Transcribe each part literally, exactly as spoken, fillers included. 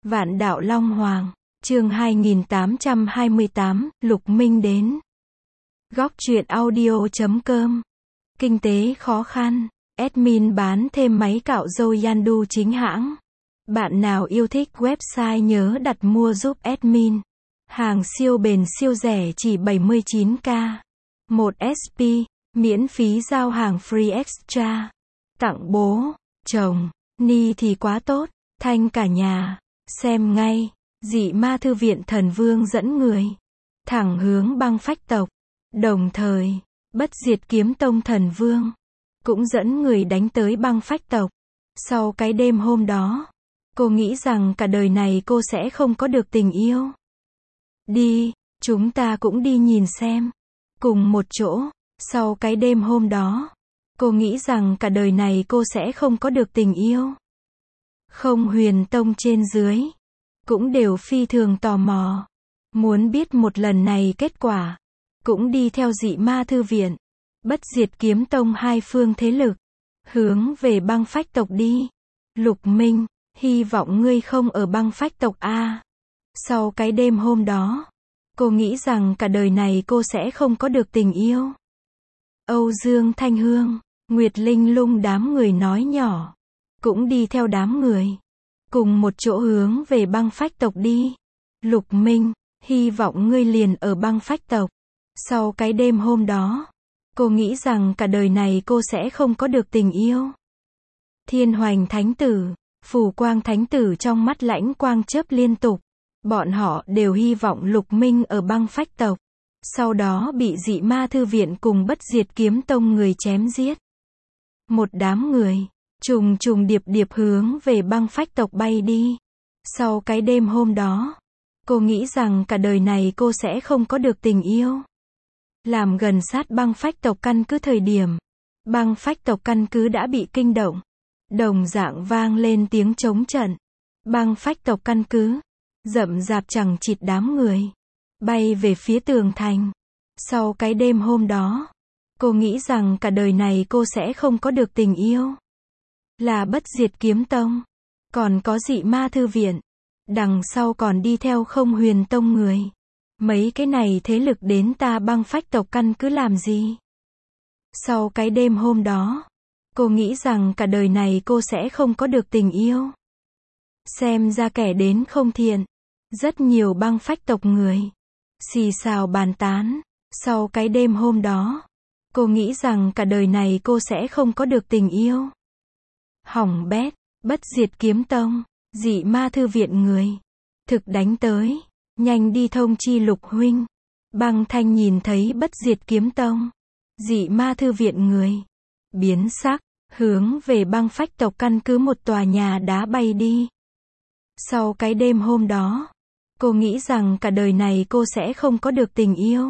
Vạn đạo Long Hoàng, chương hai nghìn tám trăm hai mươi tám, Lục Minh đến. Góc truyện audio chấm com. Kinh tế khó khăn, admin bán thêm máy cạo râu Yandu chính hãng. Bạn nào yêu thích website nhớ đặt mua giúp admin. Hàng siêu bền siêu rẻ chỉ bảy mươi chín k. một ét pê, miễn phí giao hàng free extra. Tặng bố, chồng, ni thì quá tốt, thanh cả nhà. Xem ngay, dị ma thư viện thần vương dẫn người. Thẳng hướng băng phách tộc. Đồng thời, bất diệt kiếm tông thần vương. Cũng dẫn người đánh tới băng phách tộc. Sau cái đêm hôm đó, cô nghĩ rằng cả đời này cô sẽ không có được tình yêu. Đi, chúng ta cũng đi nhìn xem. Cùng một chỗ, sau cái đêm hôm đó, cô nghĩ rằng cả đời này cô sẽ không có được tình yêu. Không huyền tông trên dưới, cũng đều phi thường tò mò. Muốn biết một lần này kết quả, cũng đi theo dị ma thư viện, bất diệt kiếm tông hai phương thế lực, hướng về băng phách tộc đi. Lục Minh, hy vọng ngươi không ở băng phách tộc a. Sau cái đêm hôm đó, cô nghĩ rằng cả đời này cô sẽ không có được tình yêu. Âu Dương Thanh Hương, Nguyệt Linh Lung đám người nói nhỏ, cũng đi theo đám người, cùng một chỗ hướng về băng phách tộc đi. Lục Minh, hy vọng ngươi liền ở băng phách tộc. Sau cái đêm hôm đó, cô nghĩ rằng cả đời này cô sẽ không có được tình yêu. Thiên Hoành Thánh Tử, Phù Quang Thánh Tử trong mắt lãnh quang chớp liên tục. Bọn họ đều hy vọng Lục Minh ở băng phách tộc. Sau đó bị dị ma thư viện cùng bất diệt kiếm tông người chém giết. Một đám người, trùng trùng điệp điệp hướng về băng phách tộc bay đi. Sau cái đêm hôm đó, cô nghĩ rằng cả đời này cô sẽ không có được tình yêu. Làm gần sát băng phách tộc căn cứ thời điểm, băng phách tộc căn cứ đã bị kinh động. Đồng dạng vang lên tiếng chống trận. Băng phách tộc căn cứ, rậm rạp chẳng chịt đám người, bay về phía tường thành. Sau cái đêm hôm đó, cô nghĩ rằng cả đời này cô sẽ không có được tình yêu. Là bất diệt kiếm tông, còn có dị ma thư viện, đằng sau còn đi theo không huyền tông người. Mấy cái này thế lực đến ta băng phách tộc căn cứ làm gì? Sau cái đêm hôm đó, cô nghĩ rằng cả đời này cô sẽ không có được tình yêu. Xem ra kẻ đến không thiện. Rất nhiều băng phách tộc người xì xào bàn tán. Sau cái đêm hôm đó, cô nghĩ rằng cả đời này cô sẽ không có được tình yêu. Hỏng bét, bất diệt kiếm tông, dị ma thư viện người, thực đánh tới, nhanh đi thông chi Lục huynh. Băng Thanh nhìn thấy bất diệt kiếm tông, dị ma thư viện người, biến sắc, hướng về băng phách tộc căn cứ một tòa nhà đá bay đi. Sau cái đêm hôm đó, cô nghĩ rằng cả đời này cô sẽ không có được tình yêu.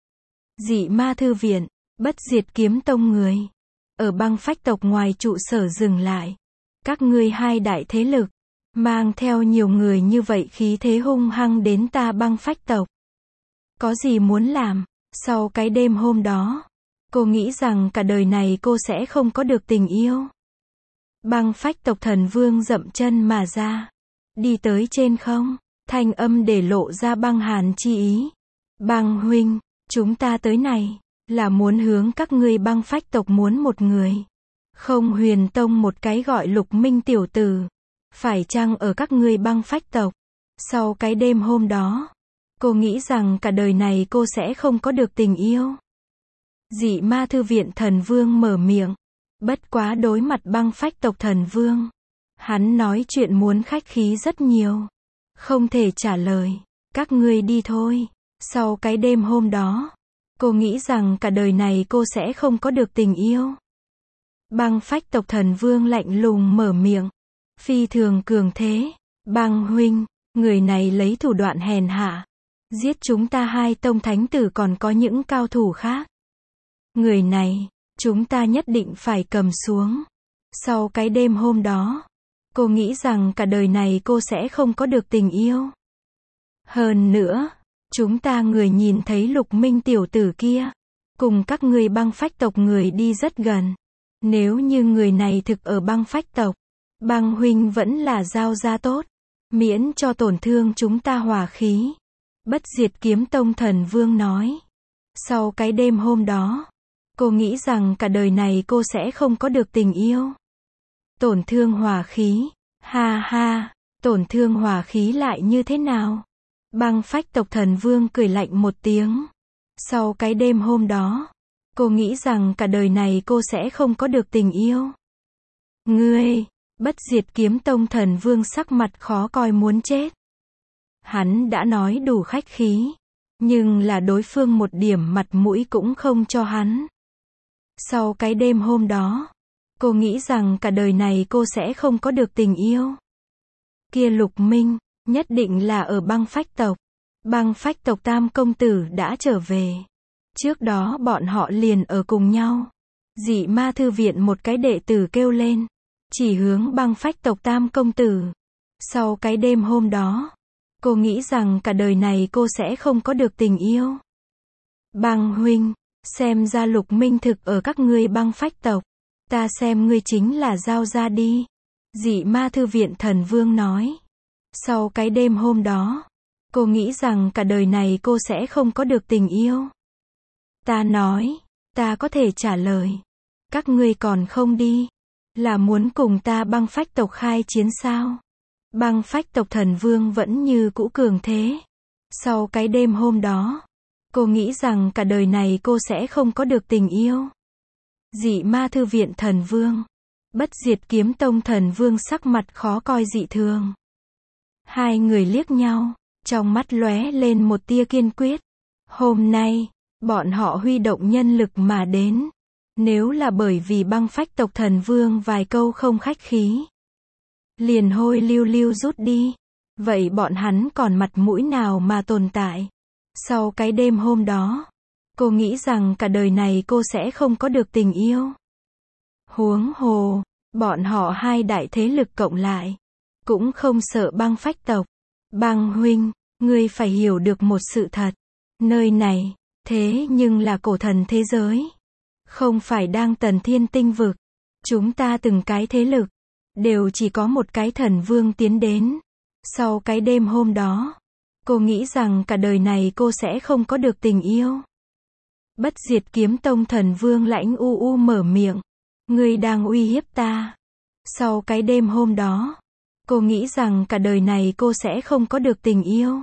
Dị ma thư viện, bất diệt kiếm tông người, ở băng phách tộc ngoài trụ sở dừng lại. Các ngươi hai đại thế lực, mang theo nhiều người như vậy khí thế hung hăng đến ta băng phách tộc. Có gì muốn làm? Sau cái đêm hôm đó, cô nghĩ rằng cả đời này cô sẽ không có được tình yêu. Băng phách tộc thần vương dậm chân mà ra, đi tới trên không, thanh âm để lộ ra băng hàn chi ý. Băng huynh, chúng ta tới này, là muốn hướng các ngươi băng phách tộc muốn một người. Không huyền tông một cái gọi Lục Minh tiểu tử, phải chăng ở các ngươi băng phách tộc? Sau cái đêm hôm đó, cô nghĩ rằng cả đời này cô sẽ không có được tình yêu. Dị ma thư viện thần vương mở miệng. Bất quá đối mặt băng phách tộc thần vương, hắn nói chuyện muốn khách khí rất nhiều. Không thể trả lời, các ngươi đi thôi. Sau cái đêm hôm đó, cô nghĩ rằng cả đời này cô sẽ không có được tình yêu. Băng phách tộc thần vương lạnh lùng mở miệng, phi thường cường thế. Băng huynh, người này lấy thủ đoạn hèn hạ, giết chúng ta hai tông thánh tử còn có những cao thủ khác. Người này, chúng ta nhất định phải cầm xuống. Sau cái đêm hôm đó, cô nghĩ rằng cả đời này cô sẽ không có được tình yêu. Hơn nữa, chúng ta người nhìn thấy Lục Minh tiểu tử kia, cùng các ngươi băng phách tộc người đi rất gần. Nếu như người này thực ở băng phách tộc, băng huynh vẫn là giao ra tốt. miễn cho tổn thương chúng ta hỏa khí. Bất diệt kiếm tông thần vương nói. Sau cái đêm hôm đó, cô nghĩ rằng cả đời này cô sẽ không có được tình yêu. Tổn thương hỏa khí, ha ha, tổn thương hỏa khí lại như thế nào? Băng phách tộc thần vương cười lạnh một tiếng. Sau cái đêm hôm đó, cô nghĩ rằng cả đời này cô sẽ không có được tình yêu. Ngươi, bất diệt kiếm tông thần vương sắc mặt khó coi muốn chết. Hắn đã nói đủ khách khí, nhưng là đối phương một điểm mặt mũi cũng không cho hắn. Sau cái đêm hôm đó, cô nghĩ rằng cả đời này cô sẽ không có được tình yêu. Kia Lục Minh, nhất định là ở băng phách tộc. Băng phách tộc tam công tử đã trở về. Trước đó bọn họ liền ở cùng nhau. Dị ma thư viện một cái đệ tử kêu lên, chỉ hướng băng phách tộc tam công tử. Sau cái đêm hôm đó, cô nghĩ rằng cả đời này cô sẽ không có được tình yêu. Băng huynh, xem ra Lục Minh thực ở các ngươi băng phách tộc. Ta xem ngươi chính là giao ra đi. Dị ma thư viện thần vương nói. Sau cái đêm hôm đó, cô nghĩ rằng cả đời này cô sẽ không có được tình yêu. Ta nói, ta có thể trả lời. Các ngươi còn không đi, là muốn cùng ta băng phách tộc khai chiến sao? Băng phách tộc thần vương vẫn như cũ cường thế. Sau cái đêm hôm đó, cô nghĩ rằng cả đời này cô sẽ không có được tình yêu. Dị ma thư viện thần vương, bất diệt kiếm tông thần vương sắc mặt khó coi dị thường. Hai người liếc nhau, trong mắt lóe lên một tia kiên quyết. Hôm nay, bọn họ huy động nhân lực mà đến. Nếu là bởi vì băng phách tộc thần vương vài câu không khách khí, liền hôi lưu lưu rút đi, vậy bọn hắn còn mặt mũi nào mà tồn tại? Sau cái đêm hôm đó, cô nghĩ rằng cả đời này cô sẽ không có được tình yêu. Huống hồ, bọn họ hai đại thế lực cộng lại, cũng không sợ băng phách tộc. Băng huynh, ngươi phải hiểu được một sự thật. Nơi này, thế nhưng là cổ thần thế giới. Không phải đang tần thiên tinh vực. Chúng ta từng cái thế lực, đều chỉ có một cái thần vương tiến đến. Sau cái đêm hôm đó, cô nghĩ rằng cả đời này cô sẽ không có được tình yêu. Bất diệt kiếm tông thần vương lãnh u u mở miệng. Ngươi đang uy hiếp ta. Sau cái đêm hôm đó, cô nghĩ rằng cả đời này cô sẽ không có được tình yêu.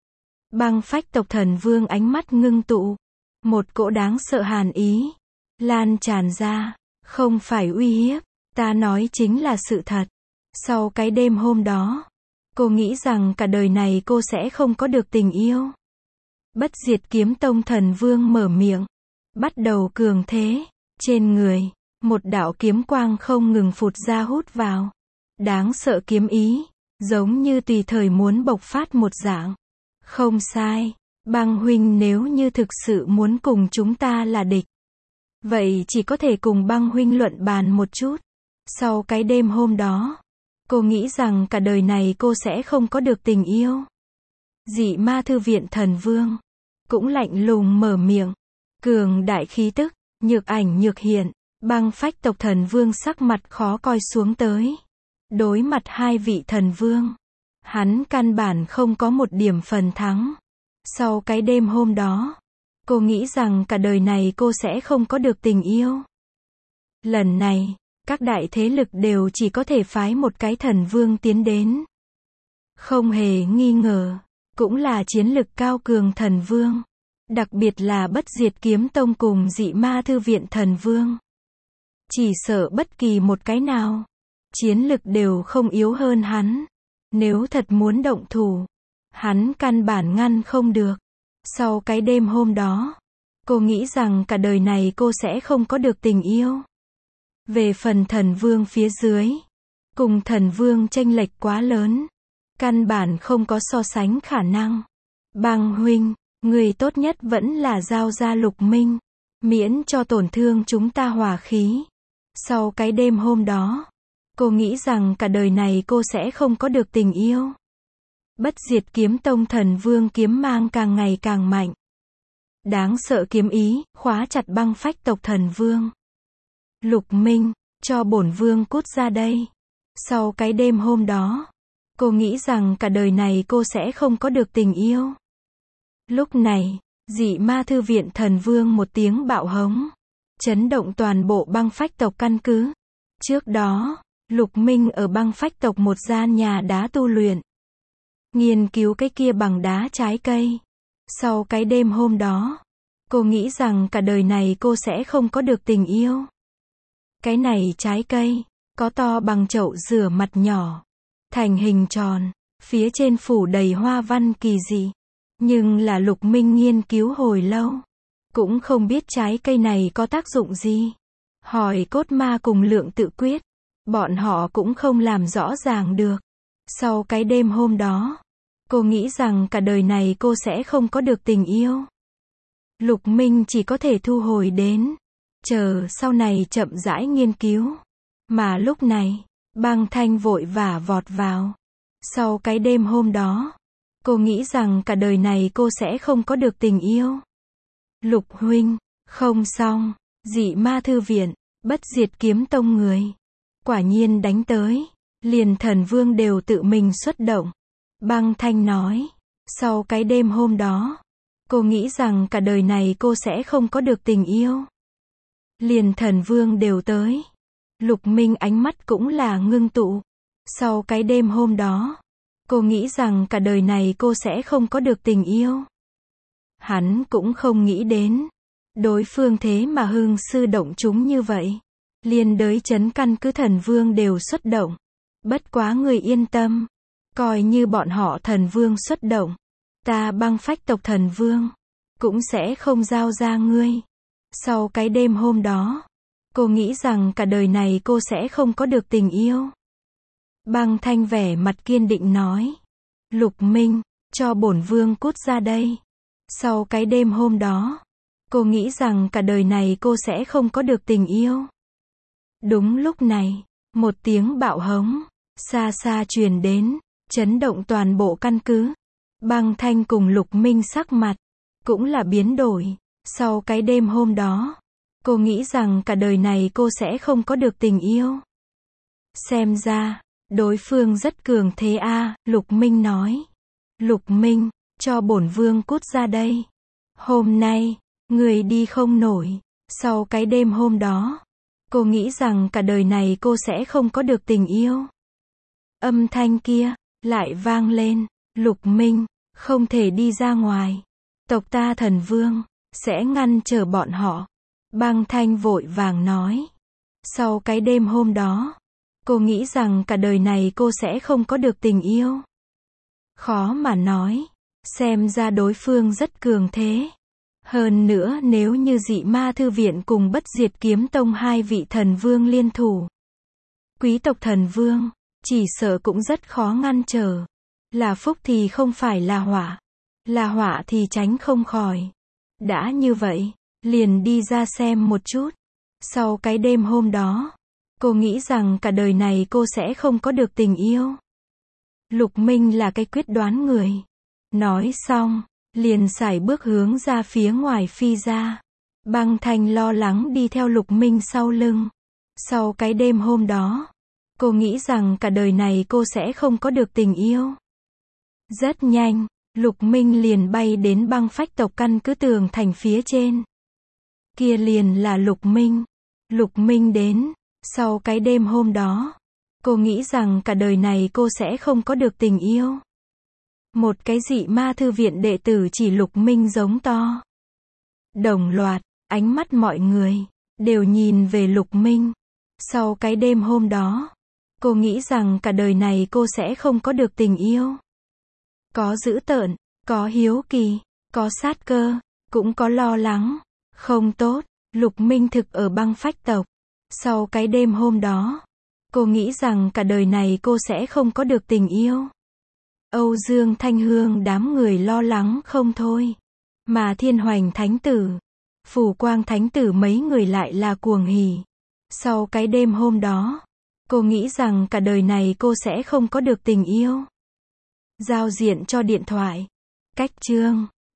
Băng phách tộc thần vương ánh mắt ngưng tụ. Một cỗ đáng sợ hàn ý lan tràn ra. Không phải uy hiếp, ta nói chính là sự thật. Sau cái đêm hôm đó, cô nghĩ rằng cả đời này cô sẽ không có được tình yêu. Bất diệt kiếm tông thần vương mở miệng, bắt đầu cường thế. Trên người, một đạo kiếm quang không ngừng phụt ra hút vào. Đáng sợ kiếm ý, giống như tùy thời muốn bộc phát một dạng. Không sai, băng huynh nếu như thực sự muốn cùng chúng ta là địch, vậy chỉ có thể cùng băng huynh luận bàn một chút. Sau cái đêm hôm đó, cô nghĩ rằng cả đời này cô sẽ không có được tình yêu. Dị ma thư viện thần vương, cũng lạnh lùng mở miệng. Cường đại khí tức, nhược ảnh nhược hiện, băng phách tộc thần vương sắc mặt khó coi xuống tới. Đối mặt hai vị thần vương, hắn căn bản không có một điểm phần thắng. Sau cái đêm hôm đó, cô nghĩ rằng cả đời này cô sẽ không có được tình yêu. Lần này, các đại thế lực đều chỉ có thể phái một cái thần vương tiến đến. Không hề nghi ngờ, cũng là chiến lực cao cường thần vương. Đặc biệt là bất diệt kiếm tông cùng dị ma thư viện thần vương. Chỉ sợ bất kỳ một cái nào, chiến lực đều không yếu hơn hắn. Nếu thật muốn động thủ, hắn căn bản ngăn không được. Sau cái đêm hôm đó, cô nghĩ rằng cả đời này cô sẽ không có được tình yêu. Về phần thần vương phía dưới, cùng thần vương chênh lệch quá lớn, căn bản không có so sánh khả năng. Băng huynh, người tốt nhất vẫn là giao ra Lục Minh, miễn cho tổn thương chúng ta hỏa khí. Sau cái đêm hôm đó, cô nghĩ rằng cả đời này cô sẽ không có được tình yêu. Bất diệt kiếm tông thần vương kiếm mang càng ngày càng mạnh. Đáng sợ kiếm ý, khóa chặt băng phách tộc thần vương. Lục Minh, cho bổn vương cút ra đây. Sau cái đêm hôm đó, Cô nghĩ rằng cả đời này cô sẽ không có được tình yêu. Lúc này, dị ma thư viện thần vương một tiếng bạo hống, chấn động toàn bộ băng phách tộc căn cứ. Trước đó, Lục Minh ở băng phách tộc một gian nhà đá tu luyện, nghiên cứu cái kia bằng đá trái cây. Sau cái đêm hôm đó, cô nghĩ rằng cả đời này cô sẽ không có được tình yêu. Cái này trái cây, có to bằng chậu rửa mặt nhỏ, thành hình tròn, phía trên phủ đầy hoa văn kỳ dị. Nhưng là Lục Minh nghiên cứu hồi lâu, cũng không biết trái cây này có tác dụng gì. Hỏi cốt ma cùng lượng tự quyết, bọn họ cũng không làm rõ ràng được. Sau cái đêm hôm đó, cô nghĩ rằng cả đời này cô sẽ không có được tình yêu. Lục Minh chỉ có thể thu hồi đến, chờ sau này chậm rãi nghiên cứu. Mà lúc này, Băng Thanh vội vã vọt vào. Sau cái đêm hôm đó, cô nghĩ rằng cả đời này cô sẽ không có được tình yêu. Lục huynh, không xong, dị ma thư viện, bất diệt kiếm tông người. Quả nhiên đánh tới, liền thần vương đều tự mình xuất động. Băng Thanh nói, sau cái đêm hôm đó, cô nghĩ rằng cả đời này cô sẽ không có được tình yêu. Liền thần vương đều tới. Lục Minh ánh mắt cũng là ngưng tụ. Sau cái đêm hôm đó, cô nghĩ rằng cả đời này cô sẽ không có được tình yêu. Hắn cũng không nghĩ đến, đối phương thế mà hưng sư động chúng như vậy. Liên đới chấn căn cứ thần vương đều xuất động. Bất quá người yên tâm, coi như bọn họ thần vương xuất động, ta băng phách tộc thần vương cũng sẽ không giao ra ngươi. Sau cái đêm hôm đó, cô nghĩ rằng cả đời này cô sẽ không có được tình yêu. Băng Thanh vẻ mặt kiên định nói, Lục Minh, cho bổn vương cút ra đây. Sau cái đêm hôm đó, cô nghĩ rằng cả đời này cô sẽ không có được tình yêu. Đúng lúc này, một tiếng bạo hống, xa xa truyền đến, chấn động toàn bộ căn cứ. Băng Thanh cùng Lục Minh sắc mặt, cũng là biến đổi. Sau cái đêm hôm đó, cô nghĩ rằng cả đời này cô sẽ không có được tình yêu. Xem ra, đối phương rất cường thế a, à, Lục Minh nói. Lục Minh, cho bổn vương cút ra đây. Hôm nay, người đi không nổi. Sau cái đêm hôm đó, cô nghĩ rằng cả đời này cô sẽ không có được tình yêu. Âm thanh kia, lại vang lên, Lục Minh, không thể đi ra ngoài. Tộc ta thần vương, sẽ ngăn trở bọn họ. Băng Thanh vội vàng nói. Sau cái đêm hôm đó, cô nghĩ rằng cả đời này cô sẽ không có được tình yêu. Khó mà nói, xem ra đối phương rất cường thế. Hơn nữa nếu như dị ma thư viện cùng bất diệt kiếm tông hai vị thần vương liên thủ, quý tộc thần vương, chỉ sợ cũng rất khó ngăn trở. Là phúc thì không phải là họa, là họa thì tránh không khỏi. Đã như vậy, liền đi ra xem một chút. Sau cái đêm hôm đó, cô nghĩ rằng cả đời này cô sẽ không có được tình yêu. Lục Minh là cái quyết đoán người. Nói xong, liền sải bước hướng ra phía ngoài phi ra. Băng Thanh lo lắng đi theo Lục Minh sau lưng. Sau cái đêm hôm đó, cô nghĩ rằng cả đời này cô sẽ không có được tình yêu. Rất nhanh, Lục Minh liền bay đến băng phách tộc căn cứ tường thành phía trên. Kia liền là Lục Minh. Lục Minh đến, sau cái đêm hôm đó, cô nghĩ rằng cả đời này cô sẽ không có được tình yêu. Một cái dị ma thư viện đệ tử chỉ Lục Minh giống to. Đồng loạt, ánh mắt mọi người, đều nhìn về Lục Minh. Sau cái đêm hôm đó, cô nghĩ rằng cả đời này cô sẽ không có được tình yêu. Có dữ tợn, có hiếu kỳ, có sát cơ, cũng có lo lắng. Không tốt, Lục Minh thực ở băng phách tộc. Sau cái đêm hôm đó, cô nghĩ rằng cả đời này cô sẽ không có được tình yêu. Âu Dương Thanh Hương đám người lo lắng không thôi. Mà Thiên Hoành Thánh Tử, Phủ Quang Thánh Tử mấy người lại là cuồng hỉ. Sau cái đêm hôm đó, cô nghĩ rằng cả đời này cô sẽ không có được tình yêu. Giao diện cho điện thoại. Cách chương